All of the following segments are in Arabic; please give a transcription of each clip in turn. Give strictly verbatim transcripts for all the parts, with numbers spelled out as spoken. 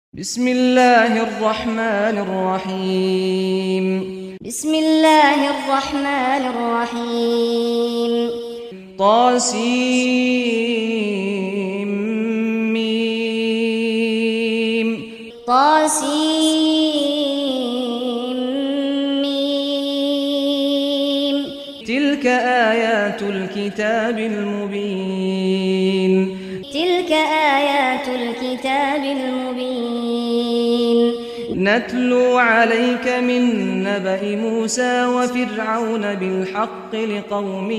بسم الله الرحمن الرحيم بسم الله الرحمن الرحيم طاسيم ميم طاسيم ميم تلك آيات الكتاب المبين تلك آيات الكتاب المبين نتلو عليك من نبأ موسى وفرعون بالحق لقوم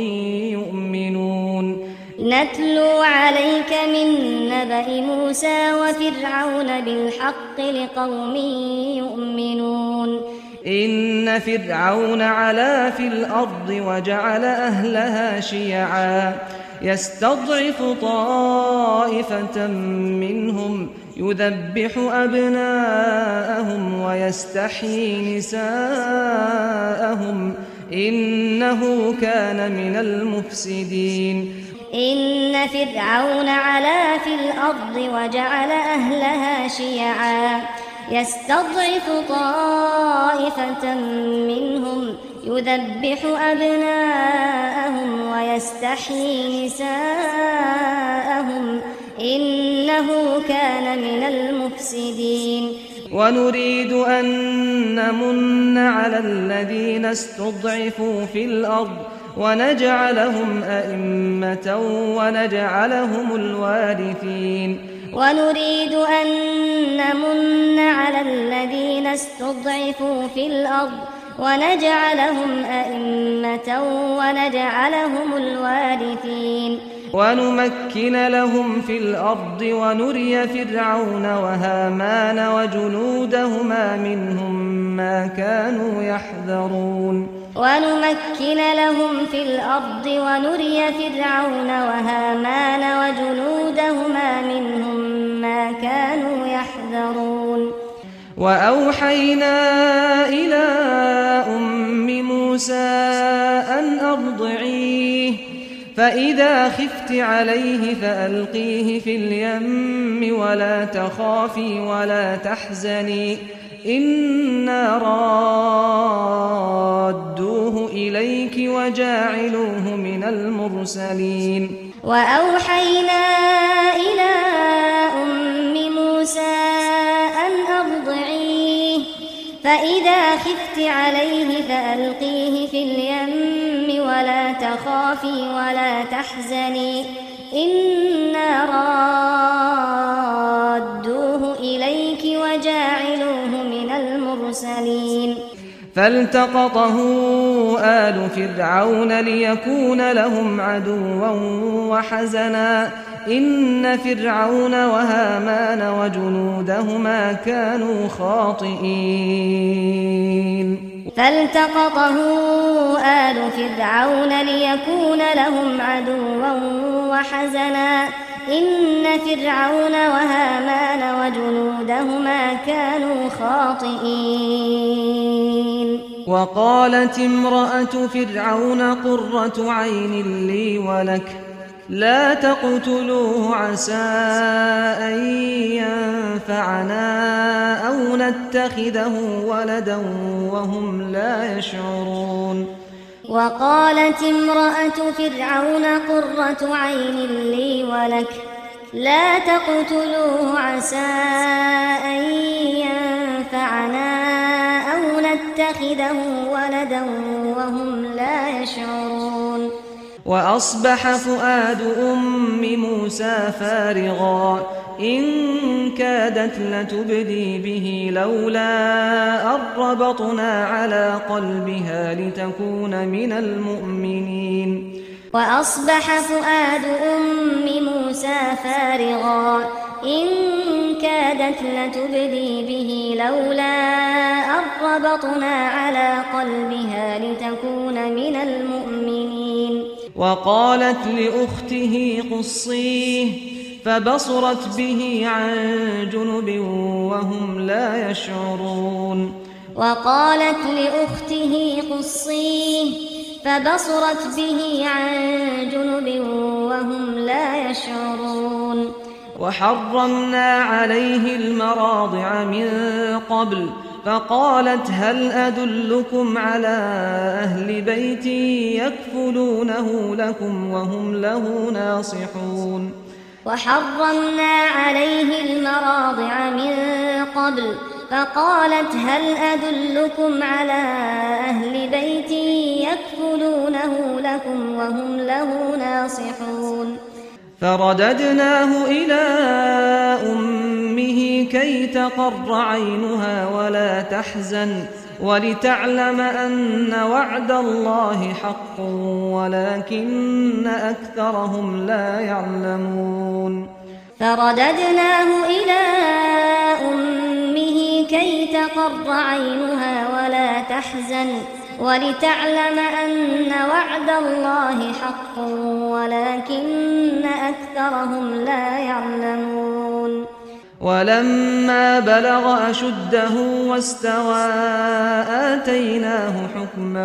يؤمنون نتلو عليك من نبأ موسى وفرعون بالحق لقوم يؤمنون إن فرعون علا في الأرض وجعل أهلها شيعا يستضعف طائفة منهم يذبح أبناءهم ويستحيي نساءهم إنه كان من المفسدين إن فرعون علا في الأرض وجعل أهلها شيعا يستضعف طائفة منهم يذبح أبناءهم ويستحيي نساءهم إنه كان من المفسدين ونريد أن نمن على الذين استضعفوا في الأرض ونجعلهم أئمة ونجعلهم الوارثين ونريد أن نمن على الذين استضعفوا في الأرض ونجعلهم أئمة ونجعلهم الوارثين ونمكن لهم في الأرض ونري فرعون وهامان وجنودهما منهم ما كانوا يحذرون ونمكن لهم في الأرض ونري فرعون وهامان وجنودهما منهم ما كانوا يحذرون وأوحينا إلى أم موسى أن أرضعيه فإذا خفت عليه فألقيه في اليم ولا تخافي ولا تحزني إنا رادوه إليك وجاعلوه من المرسلين وأوحينا إلى أم موسى أن أرضعيه فإذا خفت عليه فألقيه في اليم ولا تخافي ولا تحزني إنا رادوه إليك وجاعلوه من المرسلين فالتقطه آل فرعون ليكون لهم عدوا وحزنا إن فرعون وهامان وجنودهما كانوا خاطئين فالتقطه آل فرعون ليكون لهم عدوا وحزنا إن فرعون وهامان وجنودهما كانوا خاطئين وقالت امرأة فرعون قرة عين لي ولك لا تقتلوه عسى أن ينفعنا أو نتخذه ولدا وهم لا يشعرون وقالت امرأة فرعون قرة عين لي ولك لا تقتلوه عسى أن ينفعنا أو نتخذه ولدا وهم لا يشعرون وأصبح فؤاد أم موسى فارغا إن كادت لتبدي به لولا أن ربطنا على قلبها لتكون من المؤمنين وأصبح فؤاد أم موسى فارغا إن كادت لتبدي به لولا أن ربطنا على قلبها لتكون من المؤمنين وقالت لأخته قصيه فبصرت به عن جنب وهم لا يشعرون وقالت لأخته قصيه فبصرت به عن جنب وهم لا يشعرون وحرمنا عليه المراضع من قبل فقالت هل أدلكم على أهل بيت يكفلونه لكم وهم له ناصحون وحرمنا عليه المراضع من قبل فقالت هل أدلكم على أهل بيت يكفلونه لكم وهم له ناصحون فرددناه إلى أمه كي تقر عينها ولا تحزن ولتعلم أن وعد الله حق ولكن أكثرهم لا يعلمون فرددناه إلى أمه كي تقر عينها ولا تحزن ولتعلم أن وعد الله حق ولكن أكثرهم لا يعلمون ولما بلغ أشده واستوى آتيناه حكما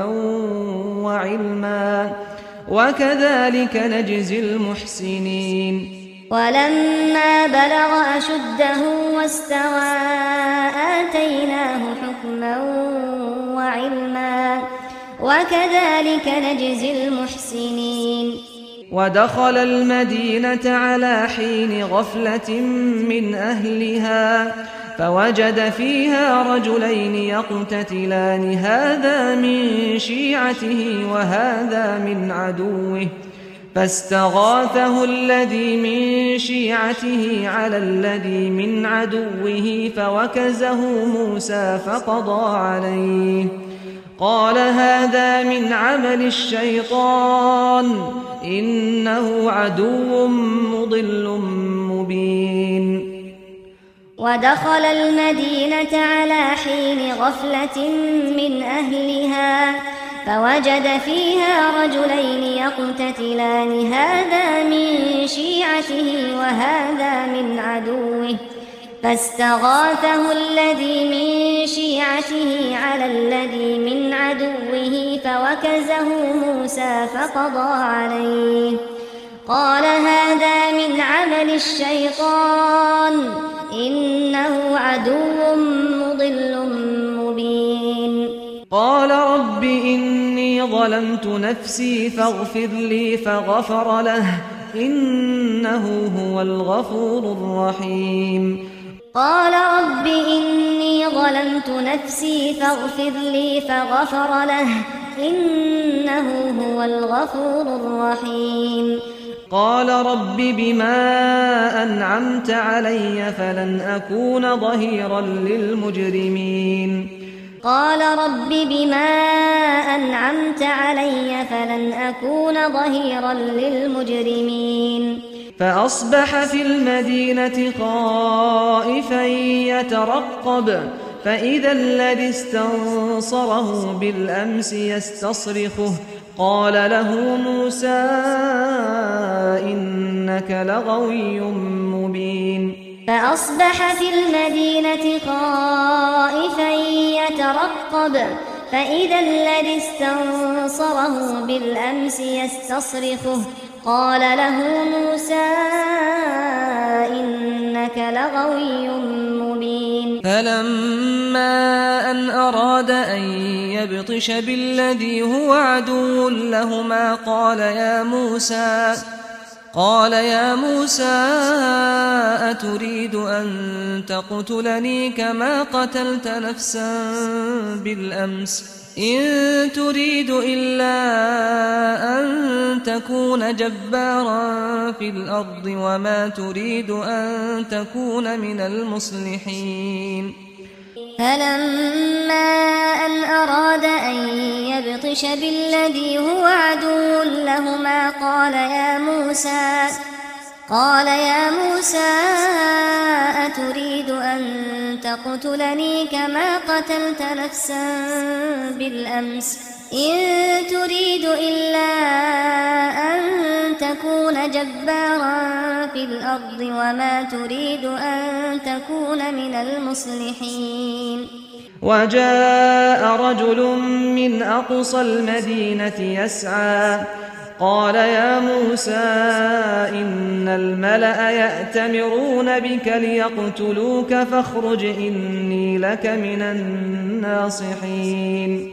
وعلما وكذلك نجزي المحسنين ولما بلغ أشده واستوى آتيناه حكما وعلما وكذلك نجزي المحسنين ودخل المدينة على حين غفلة من أهلها فوجد فيها رجلين يقتتلان هذا من شيعته وهذا من عدوه فاستغاثه الذي من شيعته على الذي من عدوه فوكزه موسى فقضى عليه قال هذا من عمل الشيطان إنه عدو مضل مبين ودخل المدينة على حين غفلة من أهلها فوجد فيها رجلين يقتتلان هذا من شيعته وهذا من عدوه فاستغاثه الذي من شيعته على الذي من عدوه فوكزه موسى فقضى عليه قال هذا من عمل الشيطان إنه عدو مضل مبين قال رب إني ظلمت نفسي فاغفر لي فغفر له إنه هو الغفور الرحيم قال رب إني ظلمت نفسي فاغفر لي فغفر له إنه هو الغفور الرحيم قال رب بما أنعمت علي فلن أكون ظهيرا للمجرمين قال رب بما أنعمت علي فلن أكون ظهيرا للمجرمين فأصبح في المدينة خائفا يترقب فإذا الذي استنصره بالأمس يستصرخه قال له موسى إنك لغوي مبين فأصبح في المدينة خائفا يترقب فإذا الذي استنصره بالأمس يستصرخه قال له موسى إنك لغوي مبين فلما أن أراد أن يبطش بالذي هو عدو لهما قال يا موسى قال يا موسى أتريد أن تقتلني كما قتلت نفسا بالأمس إن تريد إلا أن تكون جبارا في الأرض وما تريد أن تكون من المصلحين فلما أن أراد أن يبطش بالذي هو عدو لهما قال يا موسى قال يا موسى أتريد أن تقتلني كما قتلت نفسا بالأمس إن تريد إلا أن تكون جبارا في الأرض وما تريد أن تكون من المصلحين وجاء رجل من أقصى المدينة يسعى قال يا موسى إن الملأ يأتمرون بك ليقتلوك فاخرج إني لك من الناصحين.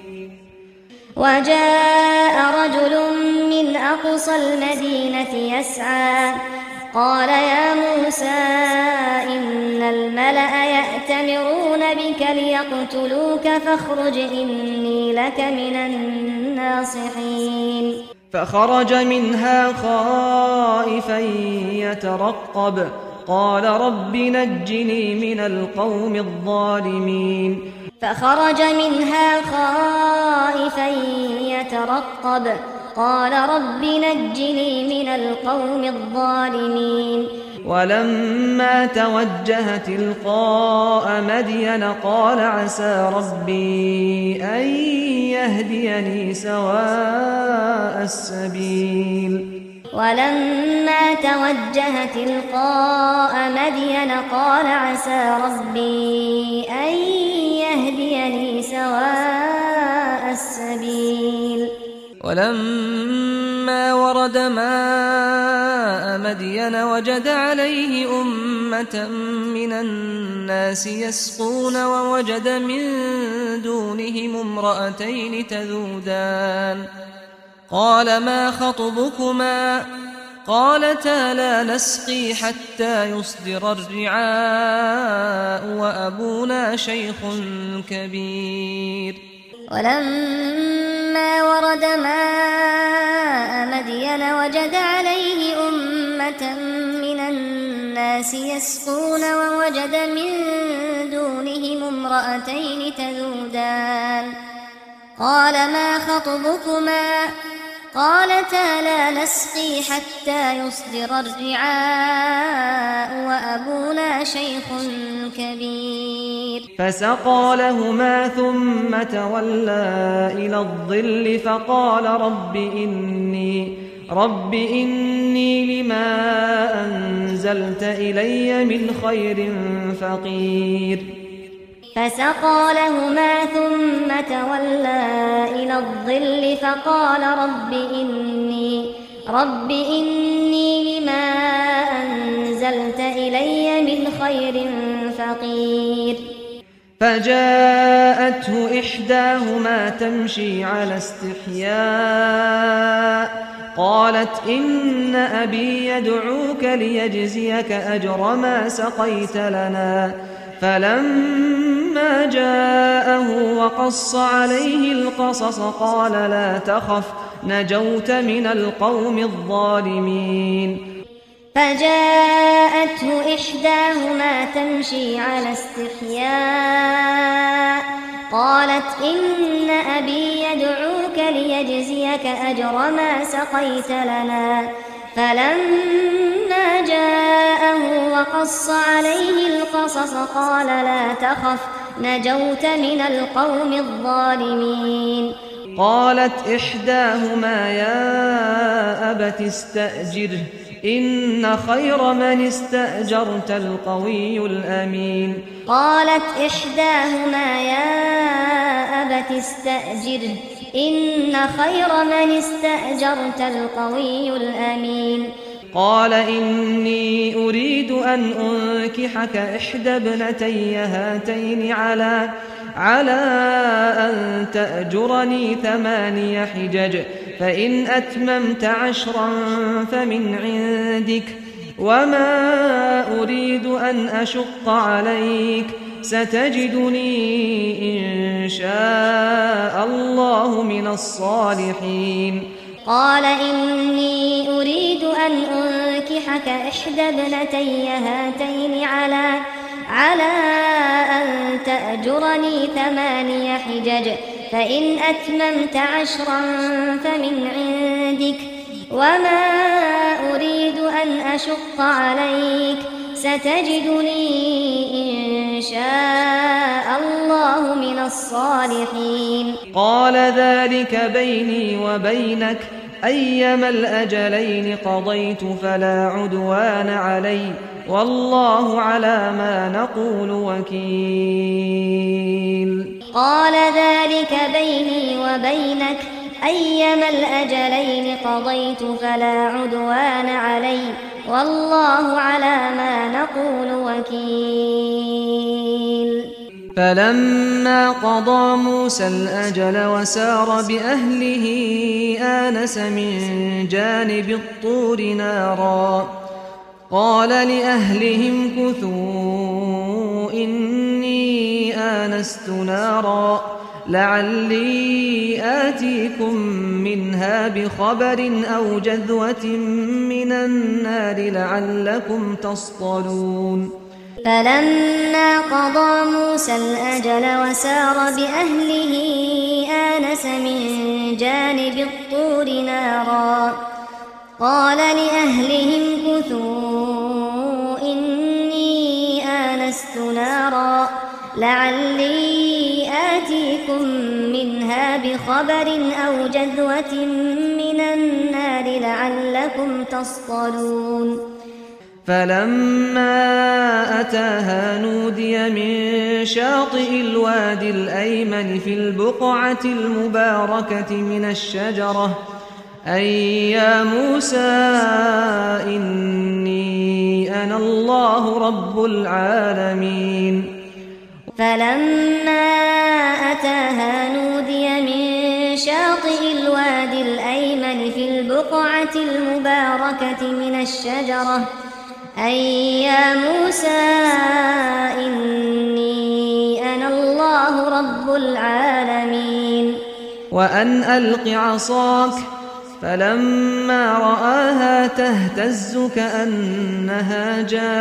وجاء رجل من أقصى المدينة يسعى قال يا موسى إن الملأ يأتمرون بك ليقتلوك فاخرج إني لك من الناصحين. فخرج منها خائفا يترقب قال رب نجني من القوم الظالمين. فخرج منها خائفا يترقب قال رب نجني من القوم الظالمين. ولما توجه تلقاء مدين قال عسى ربي أن يهديني سواء السبيل. ولما توجه تلقاء مدين قال عسى ربي أن يهديني سواء السبيل. ولما ورد ماء مدين وجد عليه أمة من الناس يسقون ووجد من دونهم امرأتين تذودان قال ما خطبكما قالتا لا نسقي حتى يصدر الرعاء وأبونا شيخ كبير. ولما ورد ماء مدين وجد عليه أمة من الناس يسقون ووجد من دونهم امرأتين تذودان قال ما خطبكما قالتا لا نسقي حتى يصدر الرعاء وأبونا شيخ كبير. فسقى لهما ثم تولى إلى الظل فقال رب إني رب إني لما أنزلت إلي من خير فقير. فسقى لهما ثم تولى إلى الظل فقال رب إني رب إني لما أنزلت إلي من خير فقير. فجاءته إحداهما تمشي على استحياء قالت إن أبي يدعوك ليجزيك أجر ما سقيت لنا. فلما جاءه وقص عليه القصص قال لا تخف نجوت من القوم الظالمين. فجاءته إحداهما تمشي على استحياء قالت إن أبي يدعوك ليجزيك أجر ما سقيت لنا. فلما جاءه وقص عليه القصص قال لا تخف نجوت من القوم الظالمين. قالت إحداهما يا أبت استأجره إن خير من استأجرت القوي الأمين. قالت إحداهما يا أبت استأجره إن خير من استأجرت القوي الأمين. قال إني أريد أن أنكحك إحدى ابنتي هاتين على على أن تأجرني ثماني حجج فإن أتممت عشرا فمن عندك وما أريد أن أشق عليك ستجدني إن شاء الله من الصالحين. قال إني أريد أن أنكحك إحدى ابنتي هاتين على على أن تأجرني ثماني حجج فإن أتممت عشرا فمن عندك وما أريد أن أشق عليك ستجدني إن شاء الله من الصالحين. قال ذلك بيني وبينك أيما الأجلين قضيت فلا عدوان علي والله على ما نقول وكيل. قال ذلك بيني وبينك أيما الأجلين قضيت فلا عدوان علي والله على ما نقول وكيل. فلما قضى موسى الأجل وسار بأهله آنس من جانب الطور نارا قال لأهلهم كثوا إني آنست نارا لعلي آتيكم منها بخبر أو جذوة من النار لعلكم تصطلون. فلما قضى موسى الأجل وسار بأهله آنس من جانب الطور نارا قال لأهلهم كثوا إني آنست نارا لعلي آتيكم منها بخبر أو جذوة من النار لعلكم تصطلون. فلما أتاها نودي من شاطئ الوادي الأيمن في البقعة المباركة من الشجرة أي يا موسى إني أنا الله رب العالمين. فلما أتاها نودي من شاطئ الوادي الأيمن في البقعة المباركة من الشجرة أي يا موسى إني أنا الله رب العالمين. وأن ألق عصاك فلما رآها تهتز كأنها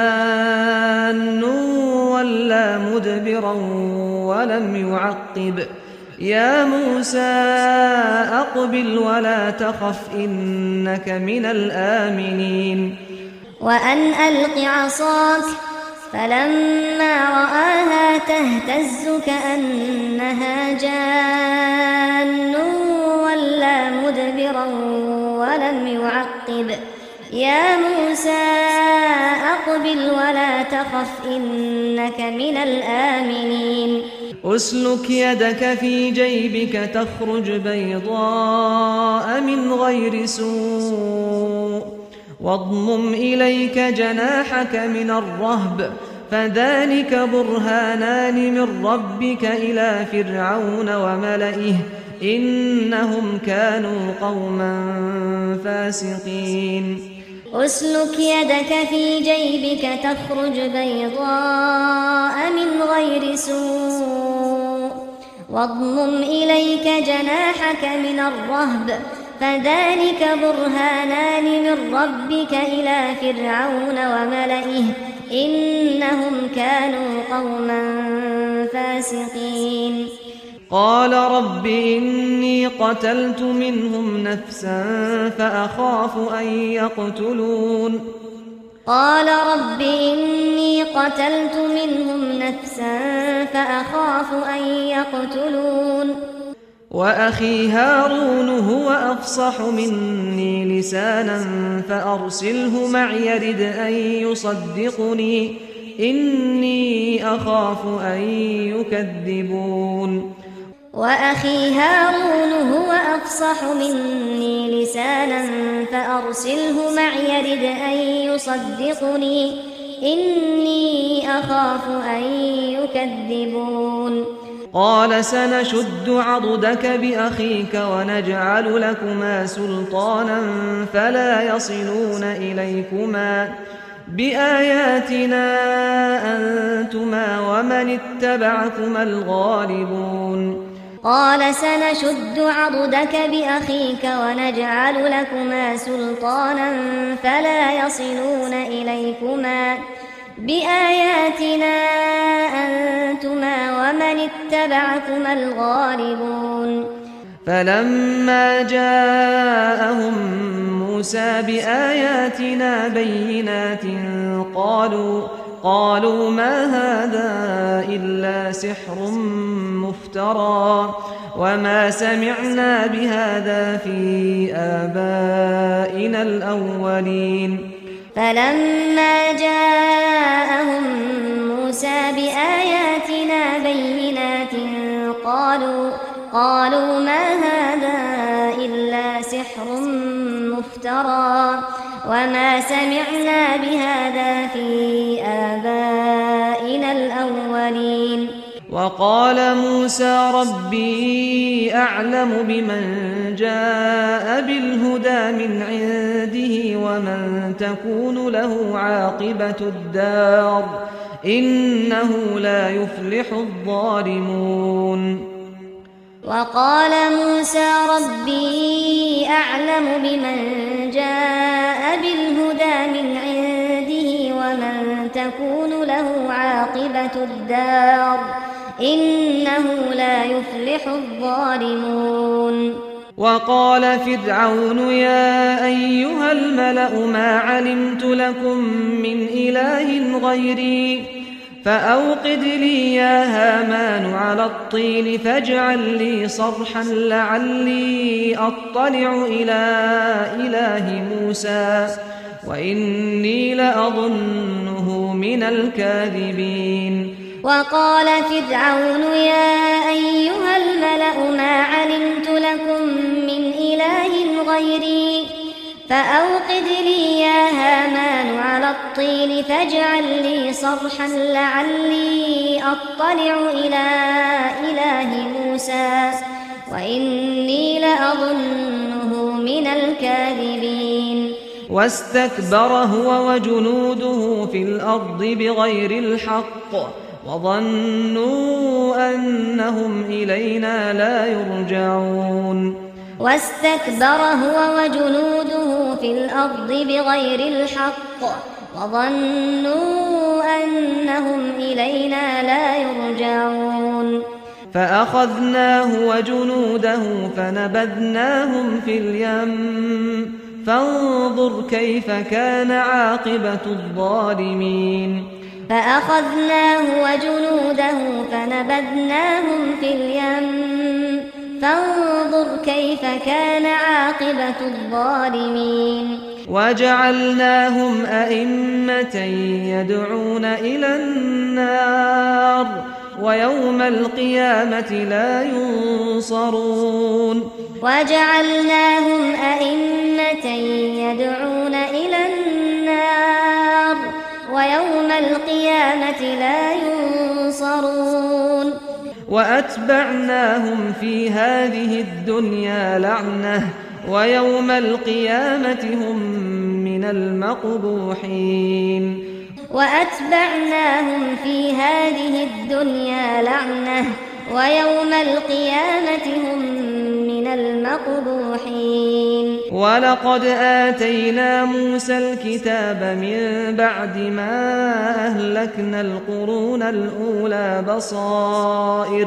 جان ولا مدبرا ولم يعقب يا موسى أقبل ولا تخف إنك من الآمنين. وأن ألق عصاك فلما رآها تهتز كأنها جان ولا مدبرا ولم يعقب يا موسى أقبل ولا تخف إنك من الآمنين. أسلك يدك في جيبك تخرج بيضاء من غير سوء واضمم إليك جناحك من الرهب فذلك برهانان من ربك إلى فرعون وملئه إنهم كانوا قوما فاسقين. أسلك يدك في جيبك تخرج بيضاء من غير سوء واضمم إليك جناحك من الرهب فذلك برهانان من ربك إلى فرعون وملئه إنهم كانوا قوما فاسقين. قال رب إني قتلت منهم نفسا فأخاف أن يقتلون. قال رب إني قتلت منهم نفسا فأخاف أن يقتلون. وأخي هارون هو أفصح مني لسانا فأرسله معي يرد أن يصدقني إني أخاف أن يكذبون. وأخي هارون هو أفصح مني لسانا فأرسله معي يرد أن يصدقني إني أخاف أن يكذبون. قال سنشد عضدك بأخيك ونجعل لكما سلطانا فلا يصلون إليكما بآياتنا أنتما ومن اتبعكما الغالبون. قال سنشد عضدك بأخيك ونجعل لكما سلطانا فلا يصلون إليكما بآياتنا أنتما ومن اتبعكما الغالبون. فلما جاءهم موسى بآياتنا بينات قالوا قالوا ما هذا إلا سحر مفترى وما سمعنا بهذا في آبائنا الأولين. فلما جاءهم موسى بآياتنا بينات قالوا قالوا ما هذا إلا سحر مفترى وما سمعنا بهذا في آبائنا الأولين. وقال موسى ربي أعلم بمن جاء بالهدى من عنده ومن تكون له عاقبة الدار إنه لا يفلح الظالمون. وقال موسى ربي أعلم بمن جاء بالهدى من عنده ومن تكون له عاقبة الدار إنه لا يفلح الظالمون. وقال فرعون يا أيها الملأ ما علمت لكم من إله غيري فأوقد لي يا هامان على الطين فاجعل لي صرحا لعلي أطلع إلى إله موسى وإني لأظنه من الكاذبين. وقال فرعون يا أيها الملأ ما علمت لكم من إله غيري فأوقد لي يا هامان على الطين فاجعل لي صرحا لعلي أطلع إلى إله موسى وإني لأظنه من الكاذبين. واستكبر هو وجنوده في الأرض بغير الحق وظنوا أنهم إلينا لا يرجعون. واستكبر هو وجنوده في الأرض بغير الحق وظنوا أنهم إلينا لا يرجعون. فأخذناه وجنوده فنبذناهم في اليم فانظر كيف كان عاقبة الظالمين. فأخذناه وجنوده فنبذناهم في اليم فانظر كيف كان عاقبة الظالمين. وجعلناهم أئمة يدعون إلى النار ويوم القيامة لا ينصرون. وجعلناهم أئمة يدعون إلى النار ويوم القيامة لا ينصرون. وأتبعناهم في هذه الدنيا لعنة ويوم القيامة هم من المقبوحين. وأتبعناهم في هذه الدنيا لعنة ويوم القيامة هم من المقبوحين. ولقد آتينا موسى الكتاب من بعد ما أهلكنا القرون الأولى بصائر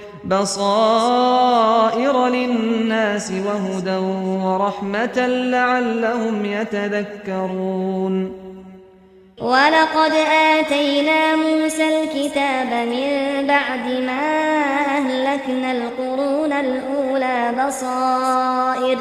بصائر للناس وهدى ورحمة لعلهم يتذكرون. ولقد آتينا موسى الكتاب من بعد ما أهلكنا القرون الأولى بصائر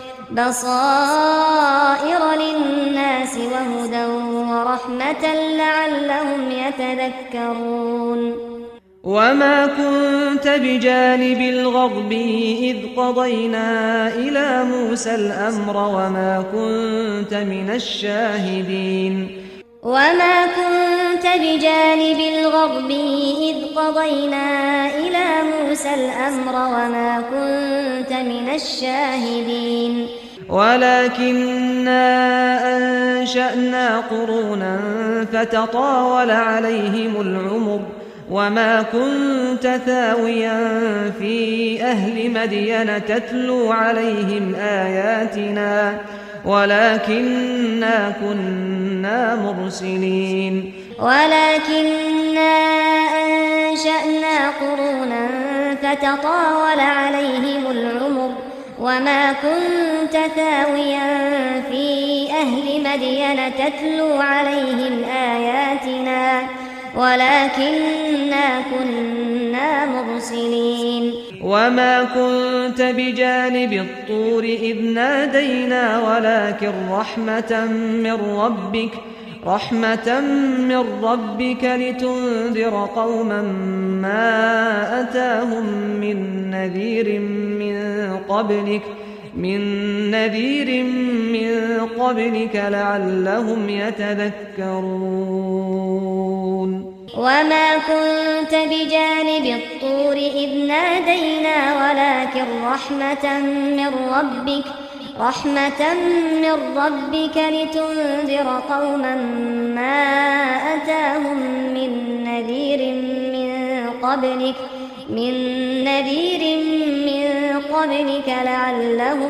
بصائر للناس وهدى ورحمة لعلهم يتذكرون. وما كنت بجانب الغرب إذ قضينا إلى موسى الأمر وما كنت من الشاهدين. وما كنت بجانب الغرب إذ قضينا إلى موسى الأمر وما كنت من الشاهدين. ولكننا أنشأنا قرونا فتطاول عليهم العمر وما كنت ثاويا في أهل مدين تتلو عليهم آياتنا ولكننا كنا مرسلين. ولكننا أنشأنا قرونا فتطاول عليهم العمر وما كنت ثاويا في أهل مدين تتلو عليهم آياتنا ولكننا كنا مرسلين. وما كنت بجانب الطور إذ نادينا ولكن رحمة من ربك رحمة من ربك لتنذر قوما ما أتاهم من نذير من قبلك من نذير من قبلك لعلهم يتذكرون وما كنت بجانب الطور إذ نادينا ولكن رحمة من ربك رحمة من ربك لتنذر قوما ما أتاهم من نذير من قبلك من نذير من قبلك لعلهم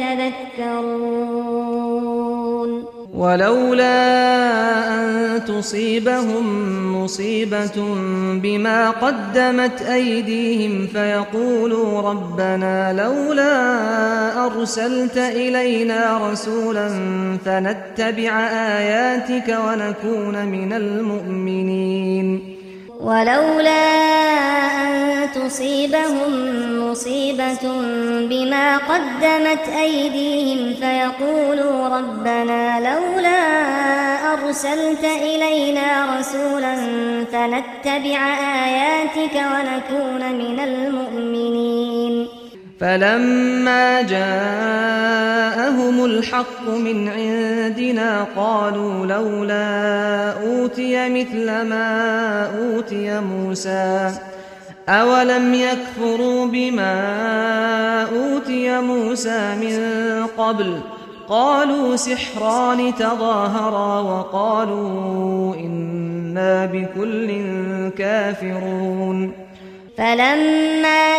يتذكرون ولولا أن تصيبهم مصيبة بما قدمت أيديهم فيقولوا ربنا لولا أرسلت إلينا رسولا فنتبع آياتك ونكون من المؤمنين ولولا أن تصيبهم مصيبة بما قدمت أيديهم فيقولوا ربنا لولا أرسلت إلينا رسولا فنتبع آياتك ونكون من المؤمنين فلما جاءهم الحق من عندنا قالوا لولا أوتي مثل ما أوتي موسى أولم يكفروا بما أوتي موسى من قبل قالوا سحران تظاهرا وقالوا إنا بكل كافرون فلما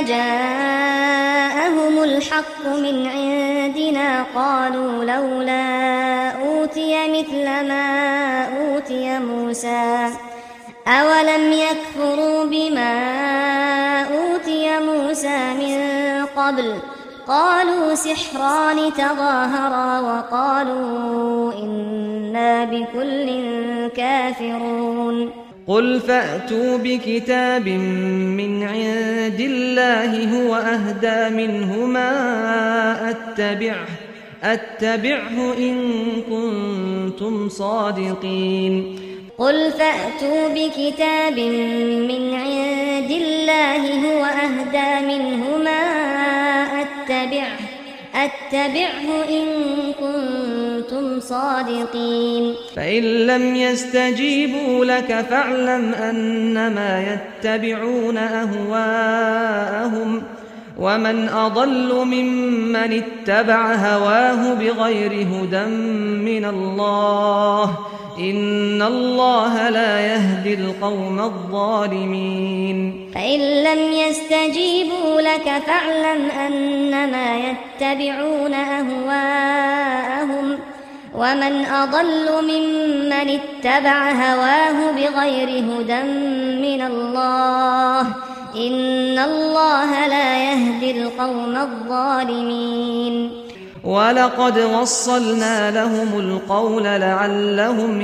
جاءهم الحق من عندنا قالوا لولا أوتي مثل ما أوتي موسى أولم يكفروا بما أوتي موسى من قبل قالوا سحران تظاهرا وقالوا إنا بكل كافرون قل فأتوا بكتاب من عند الله هو أهدى منهما أتبعه أتبعه إن كنتم صادقين قل فأتوا بكتاب من عند الله هو أهدى منهما أتبعه أتبعه إن كنتم صادقين فإن لم يستجيبوا لك فاعلم أنما يتبعون أهواءهم ومن أضل ممن اتبع هواه بغير هدى من الله إن الله لا يهدي القوم الظالمين فإن لم يستجيبوا لك فاعلم أنما يتبعون أهواءهم ومن أضل ممن اتبع هواه بغير هدى من الله إن الله لا يهدي القوم الظالمين ولقد وصلنا لهم القول لعلهم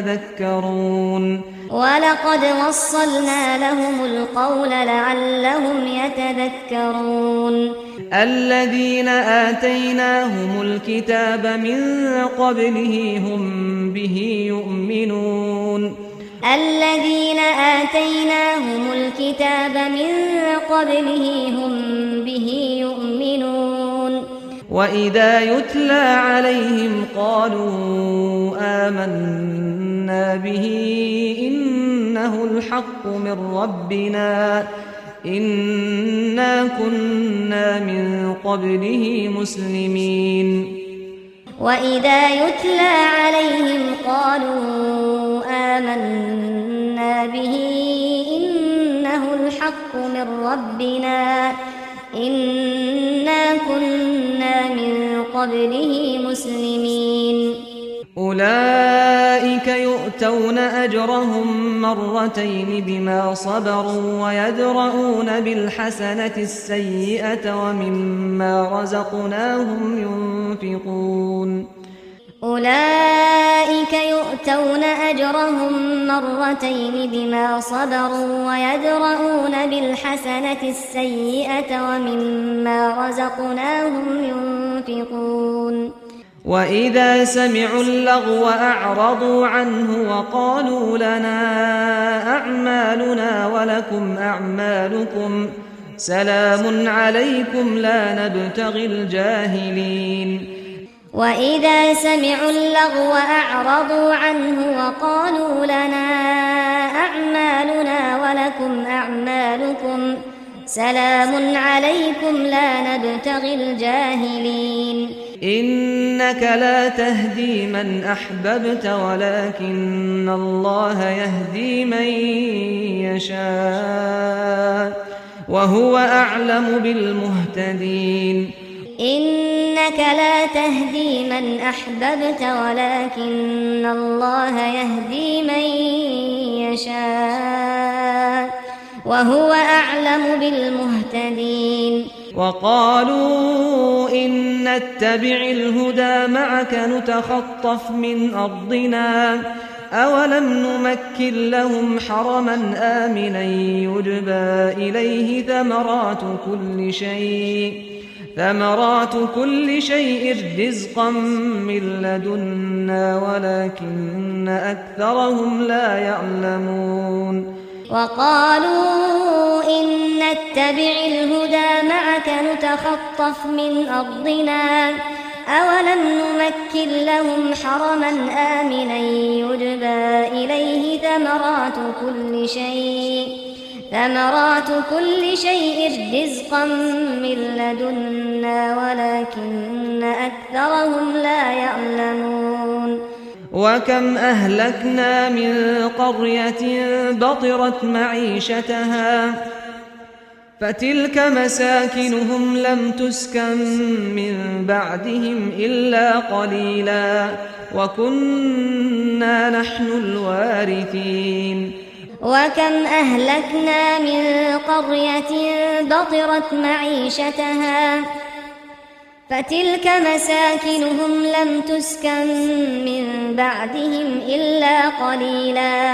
يتذكرون ولقد وصلنا لهم القول لعلهم يتذكرون الذين آتيناهم الكتاب من قبله هم به يؤمنون الذين آتيناهم الكتاب من قبله هم به يؤمنون وإذا يتلى عليهم قالوا آمنا به إنه الحق من ربنا إنا كنا من قبله مسلمين وإذا يتلى عليهم قالوا آمنا به إنه الحق من ربنا إنا كنا من قبله مسلمين أولئك يؤتون أجرهم مرتين بما صبروا ويدرؤون بالحسنة السيئة ومما رزقناهم ينفقون أولئك يؤتون أجرهم مرتين بما صبروا ويدرؤون بالحسنة السيئة ومما رزقناهم ينفقون وإذا سمعوا اللغو أعرضوا عنه وقالوا لنا أعمالنا ولكم أعمالكم سلام عليكم لا نبتغي الجاهلين وإذا سمعوا اللغو أعرضوا عنه وقالوا لنا أعمالنا ولكم أعمالكم سلام عليكم لا نبتغي الجاهلين إنك لا تهدي من أحببت ولكن الله يهدي من يشاء وهو أعلم بالمهتدين إنك لا تهدي من أحببت ولكن الله يهدي من يشاء وهو أعلم بالمهتدين وقالوا إن نتبع الهدى معك نتخطف من أرضنا أولم نمكن لهم حرما آمنا يجبى إليه ثمرات كل شيء ثمرات كل شيء رزقا من لدنا ولكن أكثرهم لا يعلمون وقالوا إن نتبع الهدى معك نتخطف من أرضنا أولم نمكن لهم حرما آمنا يجبى إليه ثمرات كل شيء ثمرات كل شيء رزقا من لدنا ولكن أكثرهم لا يعلمون وكم أهلكنا من قرية بطرت معيشتها فتلك مساكنهم لم تسكن من بعدهم إلا قليلا وكنا نحن الوارثين وكم أهلكنا من قرية بطرت معيشتها فتلك مساكنهم لم تسكن من بعدهم إلا قليلا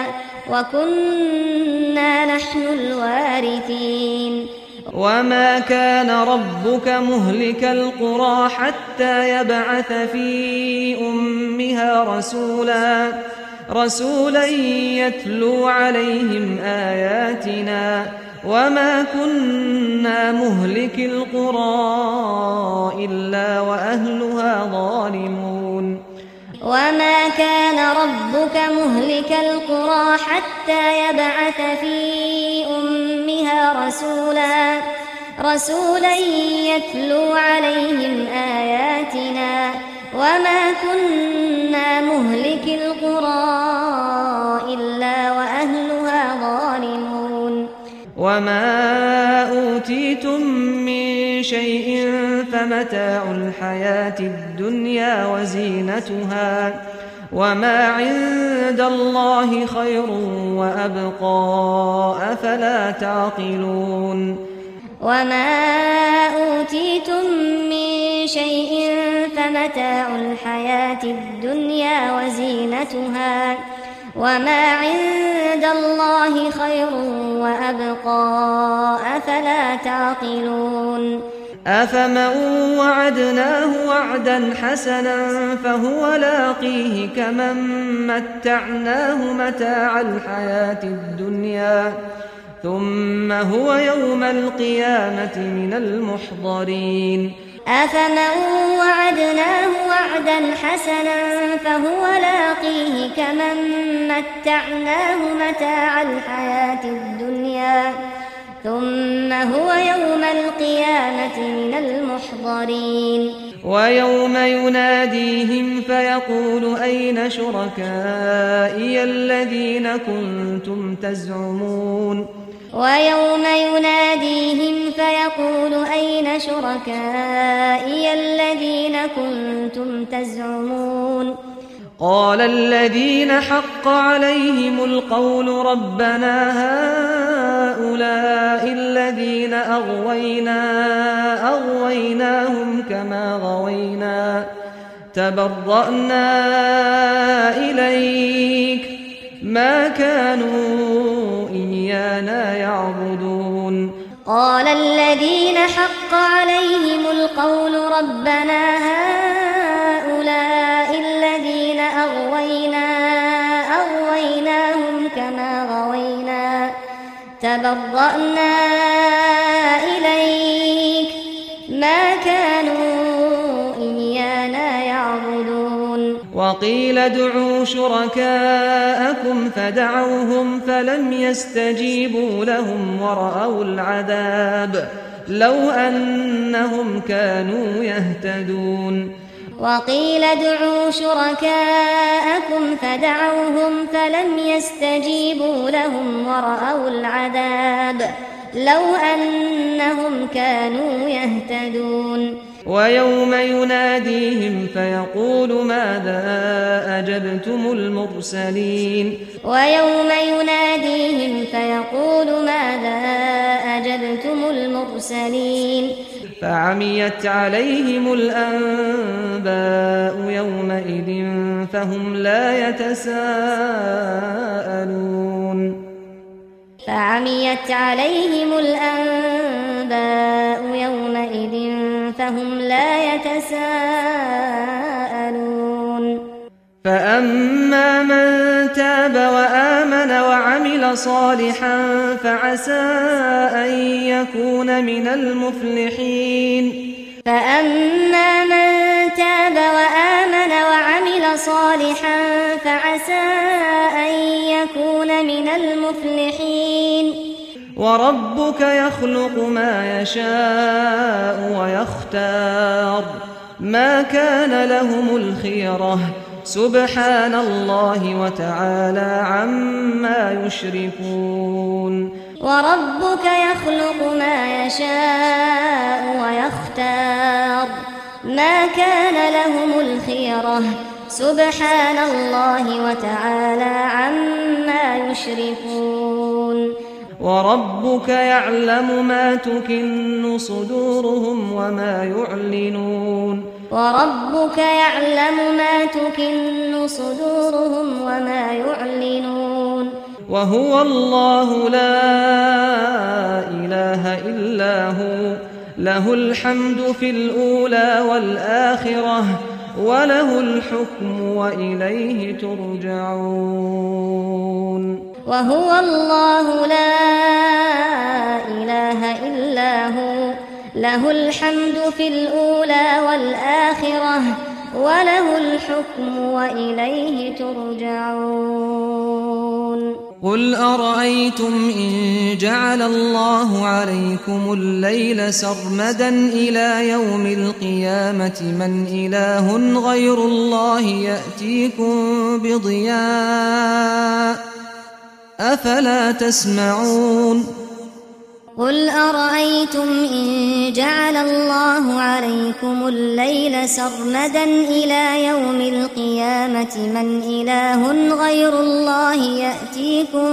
وكنا نحن الوارثين وما كان ربك مهلك القرى حتى يبعث في أمها رسولا رسولا يتلو عليهم آياتنا وما كنا مهلك القرى إلا وأهلها ظالمون وما كان ربك مهلك القرى حتى يبعث في أمها رسولا رسولا يتلو عليهم آياتنا وما كنا مهلك القرى إلا وأهلها ظالمون وما أوتيتم من شيء فمتاع الحياة الدنيا وزينتها وما عند الله خير وأبقى أفلا تعقلون وما أوتيتم من شيء فمتاع الحياة الدنيا وزينتها وما عند الله خير وأبقى أفلا تعقلون أفمن وعدناه وعدا حسنا فهو لاقيه كمن متعناه متاع الحياة الدنيا ثم هو يوم القيامة من المحضرين أفمن وعدناه وعدا حسنا فهو لاقيه كمن متعناه متاع الحياة الدنيا ثم هو يوم القيامة من المحضرين ويوم يناديهم فيقول أين شركائي الذين كنتم تزعمون ويوم يناديهم فيقول أين شركائي الذين كنتم تزعمون قال الذين حق عليهم القول ربنا هؤلاء الذين أغوينا أغويناهم كما غوينا تبرأنا إليك ما كانوا إيانا يعبدون قال الذين حق عليهم القول ربنا هؤلاء الذين أغوينا أغويناهم كما غوينا تبرأنا وقيل ادعوا شركاءكم فدعوهم فلم يستجيبوا لهم ورأوا العذاب لو أنهم كانوا يهتدون وقيل ادعوا شركاءكم فدعوهم فلم يستجيبوا لهم ورأوا العذاب لو أنهم كانوا يهتدون ويوم يناديهم فيقول ماذا أجبتم المرسلين ويوم يناديهم فيقول ماذا أجبتم المرسلين فعميت عليهم الأنباء يومئذ فهم لا يتساءلون فعميت عليهم الأنباء يومئذ فهم لا يتساءلون فأما من تاب وآمن وعمل صالحا فعسى أن يكون من المفلحين فأما من تاب وآمن وعمل صالحا فعسى أن يكون من المفلحين وربك يخلق ما يشاء ويختار ما كان لهم الخيرة سبحان الله وتعالى عما يشركون وربك يخلق ما يشاء ويختار ما كان لهم الخيرة سبحان الله وتعالى عما يشركون وربك يعلم ما تكن صدورهم وما يعلنون وربك يعلم ما تكن صدورهم وما يعلنون وهو الله لا إله إلا هو له الحمد في الأولى والآخرة وله الحكم وإليه ترجعون وهو الله لا إله إلا هو له الحمد في الأولى والآخرة وله الحكم وإليه ترجعون قل أرأيتم إن جعل الله عليكم الليل سرمدا إلى يوم القيامة من إله غير الله يأتيكم بضياء أفلا تسمعون قل أرأيتم إن جعل الله عليكم الليل سرمدا إلى يوم القيامة من إله غير الله يأتيكم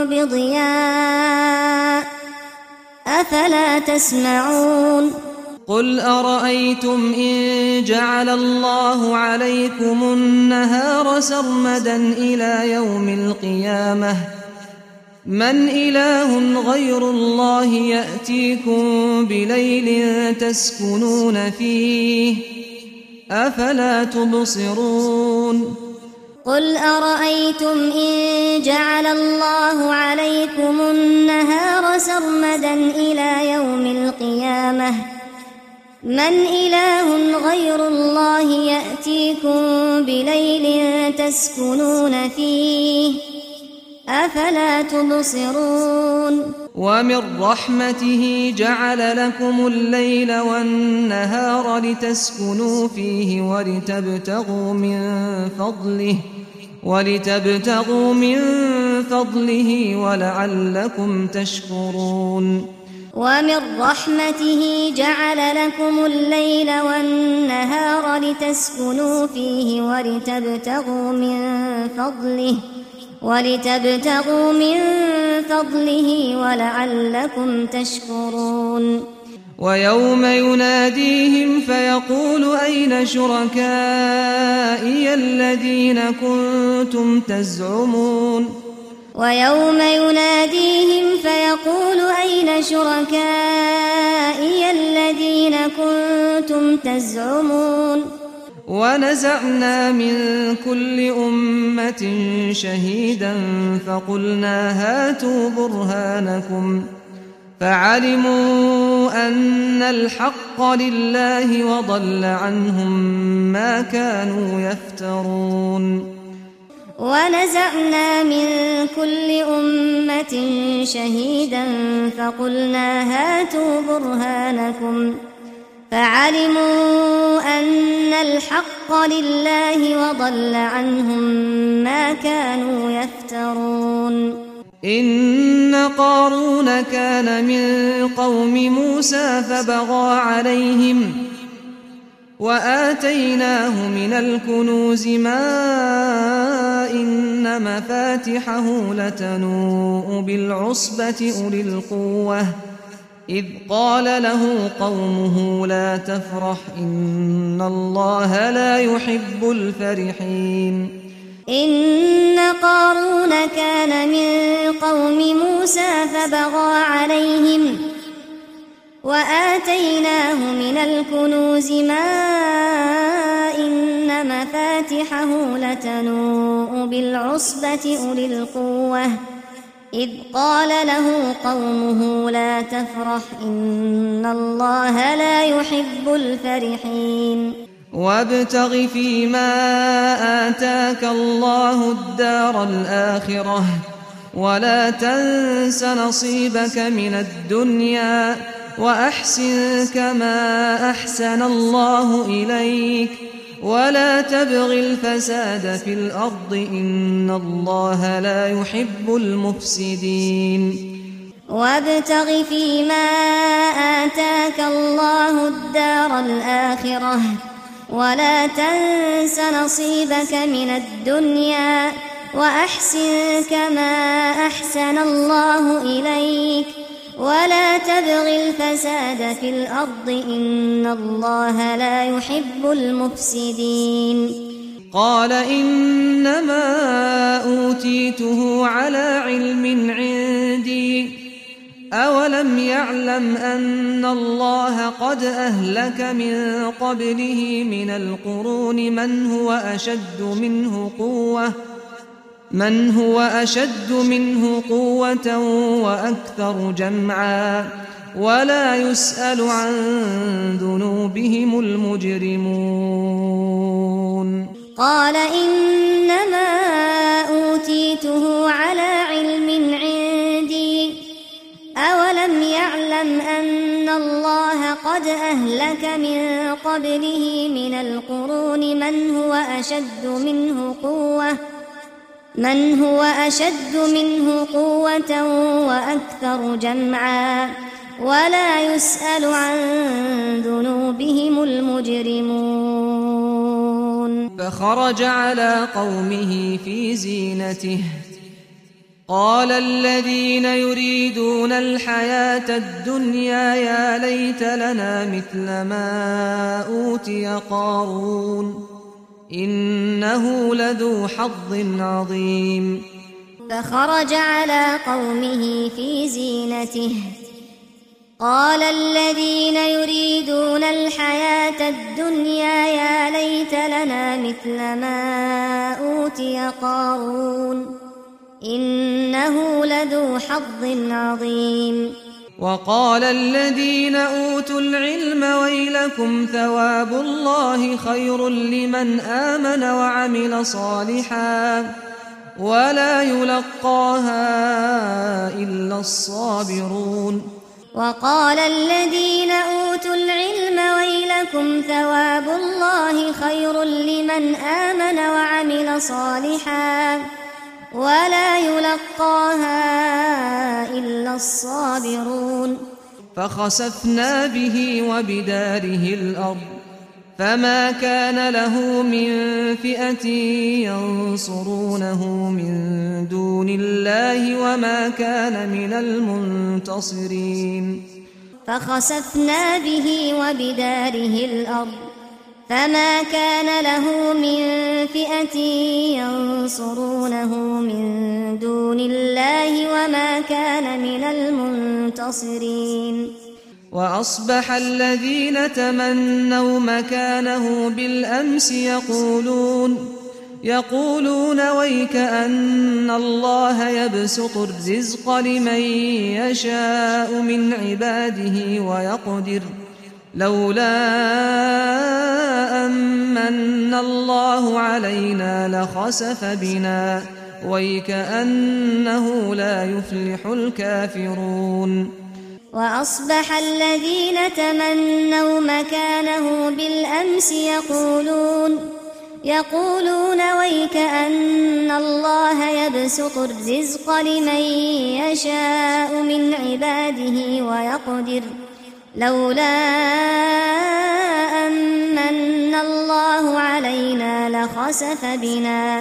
بضياء أفلا تسمعون قل أرأيتم إن جعل الله عليكم النهار سرمدا إلى يوم القيامة من إله غير الله يأتيكم بليل تسكنون فيه أفلا تبصرون قل أرأيتم إن جعل الله عليكم النهار سرمدا إلى يوم القيامة من إله غير الله يأتيكم بليل تسكنون فيه أفلا تبصرون ومن رحمته جعل لكم الليل والنهار لتسكنوا فيه ولتبتغوا من فضله ولتبتغوا من فضله ولعلكم تشكرون ومن رحمته جعل لكم الليل والنهار لتسكنوا فيه ولتبتغوا من فضله ولتبتغوا من فضله ولعلكم تشكرون ويوم يناديهم فيقول أين شركائي الذين كنتم تزعمون ويوم يناديهم فيقول أين شركائي الذين كنتم تزعمون ونزعنا من كل أمة شهيدا فقلنا هاتوا برهانكم فعلموا أن الحق لله وضل عنهم ما كانوا يفترون ونزعنا من كل أمة شهيدا فقلنا هاتوا برهانكم فعلموا أن الحق لله وضل عنهم ما كانوا يفترون إن قارون كان من قوم موسى فبغى عليهم وآتيناه من الكنوز ما إن مفاتحه لتنوء بالعصبة أولي القوة إذ قال له قومه لا تفرح إن الله لا يحب الفرحين إن قارون كان من قوم موسى فبغى عليهم وآتيناه من الكنوز ما إن مفاتحه لتنوء بالعصبة أولي القوة إذ قال له قومه لا تفرح إن الله لا يحب الفرحين وابتغ فيما آتاك الله الدار الآخرة ولا تنس نصيبك من الدنيا وأحسن كما أحسن الله إليك ولا تبغ الفساد في الأرض إن الله لا يحب المفسدين وابتغ فيما آتاك الله الدار الآخرة ولا تنس نصيبك من الدنيا وأحسن كما أحسن الله إليك ولا تبغ الفساد في الأرض إن الله لا يحب المفسدين قال إنما أوتيته على علم عندي أولم يعلم أن الله قد أهلك من قبله من القرون من هو أشد منه قوة من هو أشد منه قوة وأكثر جمعا ولا يسأل عن ذنوبهم المجرمون قال إنما أوتيته على علم عندي أولم يعلم أن الله قد أهلك من قبله من القرون من هو أشد منه قوة من هو أشد منه قوة وأكثر جمعا ولا يسأل عن ذنوبهم المجرمون فخرج على قومه في زينته قال الذين يريدون الحياة الدنيا يا ليت لنا مثل ما أوتي قارون إنه لذو حظ عظيم فخرج على قومه في زينته قال الذين يريدون الحياة الدنيا يا ليت لنا مثل ما أوتي قارون إنه لذو حظ عظيم وقال الذين أوتوا العلم ويلكم ثواب الله خير لمن آمن وعمل صالحا ولا يلقاها إلا الصابرون وقال الذين أوتوا العلم ويلكم ثواب الله خير لمن آمن وعمل صالحا ولا يلقاها إلا الصابرون فخسفنا به وبداره الأرض فما كان له من فئة ينصرونه من دون الله وما كان من المنتصرين فخسفنا به وبداره الأرض فما كان له من فئة ينصرونه من دون الله وما كان من المنتصرين وأصبح الذين تمنوا مكانه بالأمس يقولون يقولون ويك أن الله يبسط الرزق لمن يشاء من عباده ويقدر لولا أمن الله علينا لخسف بنا ويكأنه لا يفلح الكافرون. وأصبح الذين تمنوا مكانه بالأمس يقولون يقولون ويكأن الله يبسط الرزق لمن يشاء من عباده ويقدر لولا أمن الله علينا لخسف بنا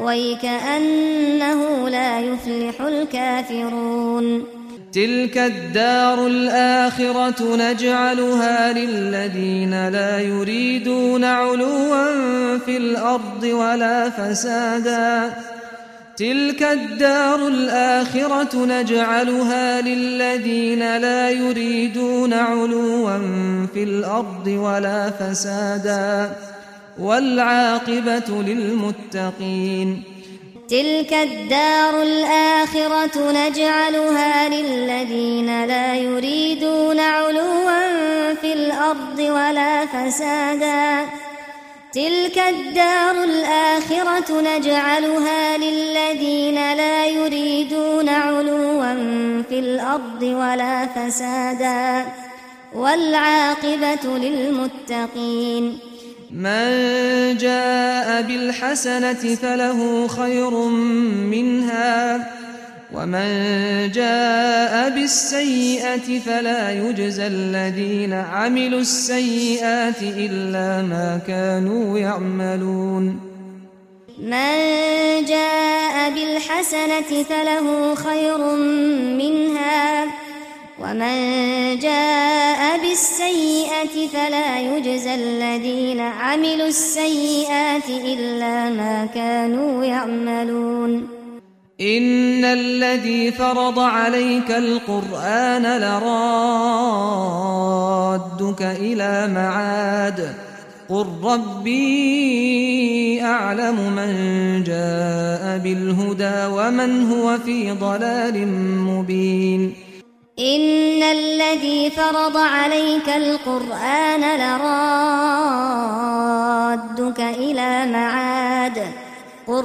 ويكأنه لا يفلح الكافرون. تلك الدار الآخرة نجعلها للذين لا يريدون علوا في الأرض ولا فسادا تلك الدار الآخرة نجعلها للذين لا يريدون علوا في الأرض ولا فسادا والعاقبة للمتقين. تلك الدار الآخرة نجعلها للذين لا يريدون علوا في الأرض ولا فسادا تلك الدار الآخرة نجعلها للذين لا يريدون علوا في الأرض ولا فسادا والعاقبة للمتقين. من جاء بالحسنة فله خير منها ومن جاء بالسيئة فلا يجزى الذين عملوا السيئات إلا ما كانوا يعملون. من جاء بالحسنة فله خير منها ومن جاء بالسيئة فلا يجزى الذين عملوا السيئات إلا ما كانوا يعملون. إن الذي فرض عليك القرآن لرادك إلى معاد قل ربي أعلم من جاء بالهدى ومن هو في ضلال مبين. إن الذي فرض عليك القرآن لرادك إلى معاد قل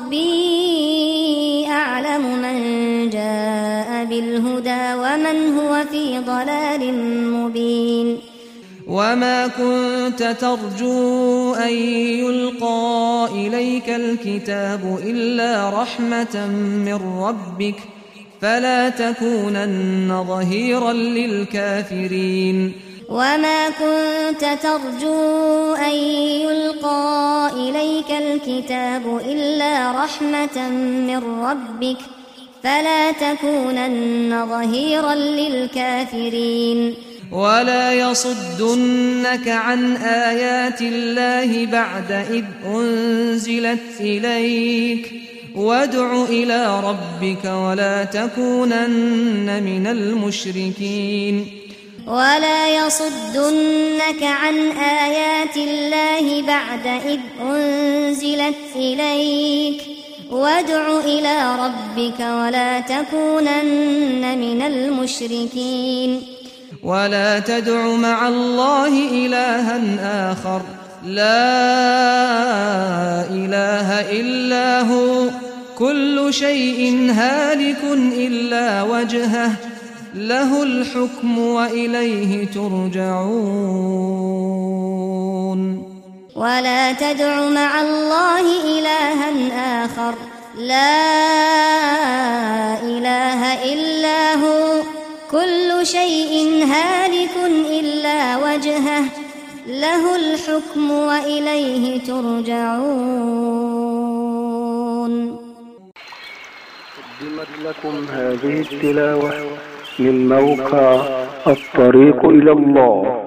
ربي أعلم من جاء بالهدى ومن هو في ضلال مبين. وما كنت ترجو أن يلقى إليك الكتاب إلا رحمة من ربك فلا تكونن ظهيرا للكافرين. وما كنت ترجو أن يلقى إليك الكتاب إلا رحمة من ربك فلا تكونن ظهيرا للكافرين. ولا يصدنك عن آيات الله بعد إذ أنزلت إليك وادع إلى ربك ولا تكونن من المشركين. ولا يصدنك عن آيات الله بعد إذ أنزلت إليك وادع إلى ربك ولا تكونن من المشركين. ولا تدع مع الله إلها آخر لا إله إلا هو كل شيء هالك إلا وجهه له الحكم وإليه ترجعون. ولا تدع مع الله إلها آخر لا إله إلا هو كل شيء هالك إلا وجهه له الحكم وإليه ترجعون. قدمت لكم هذه التلاوة من موقع الطريق إلى الله.